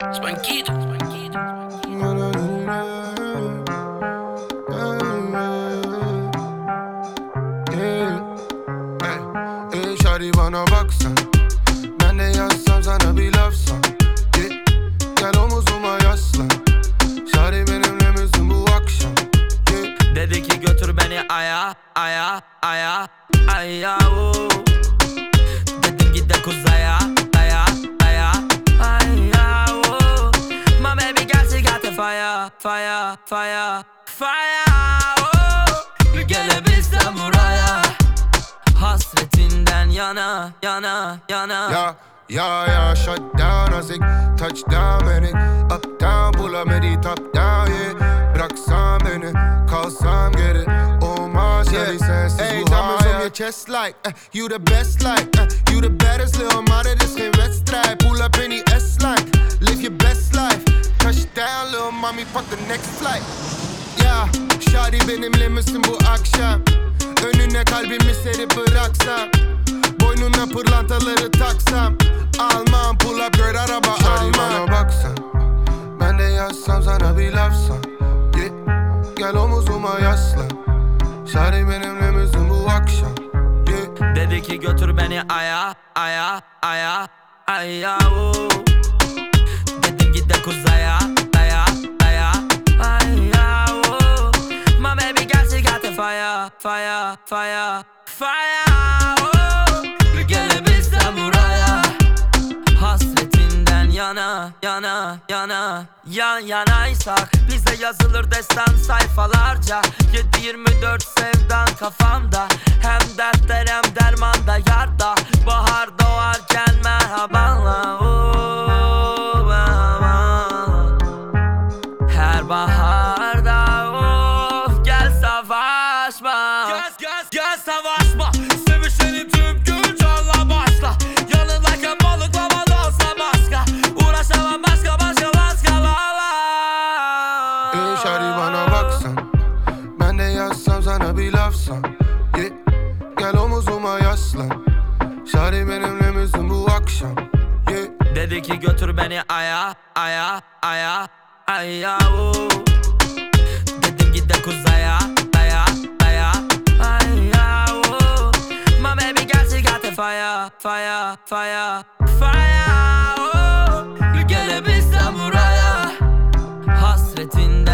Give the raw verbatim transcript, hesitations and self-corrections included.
Spanquito, spanquito. Ey şari bana baksan, ben de yazsam sana bir lafsan. Yeah. Gel omuzuma yaslan, şari benimle misin bu akşam? Yeah. Dedi ki götür beni aya, aya, aya, aya oh. Dedim git de kuzaya, aya, aya, aya oh. My baby girl she got the fire, fire, fire, fire oh. Bir gelebilsem buraya, hasretinden yana, yana, yana. Ya, ya, ya, shut down azik, touchdown beni. Up down, bulamedi top down yeah. Bıraksan beni, kalsam geri. Olmaz yeah. Sensiz hey, bu hayat. On your chest like, uh, you the best like uh, you the baddest little mother, this geen wedstrijd. Pull up in die S-line, live your best life. Touchdown little mommy, fuck the next flight. Ya, şari benimle misin bu akşam? Önüne kalbimi serip bıraksam, boynuna pırlantaları taksam, almam pull up girl araba almam. Şari bana baksan, ben de yazsam sana bir lafsan. Yeah. Gel omuzuma yaslan, şari benimle misin bu akşam? Yeah. Dedi ki götür beni aya, aya, aya, aya oh. Dedim git de kuzaya, aya, aya, aya oh. My baby girl she got the fire, fire, fire, fire oh. Bir gelebilsem buraya, hasretinden yana, yana, yana. Yan yanaysak bize yazılır destan sayfalarca. Yedi yirmi dört sevdan kafamda, hem dertler hem dermanda yarda. Bahar doğarken merhabanla oh, merhaba. Her baharda of gel savaşma. Gel gel gel savaşma. Sevişelim tüm gün canla başla. Yanındayken balıklama olsa başka. Uğraşamam başka başka başka valla. Ey şari bana baksan, ben de yazsam sana bir lafsan. Yeah. Gel omuzuma yaslan, şari benimle misin bu akşam? Yeah. Dedi ki götür beni aya, aya, aya, aya oh. Dedim git de kuzaya, aya, aya, aya oh. My baby girl she got the fire, fire, fire, fire oh. Bir gelebilsem buraya, hasretinden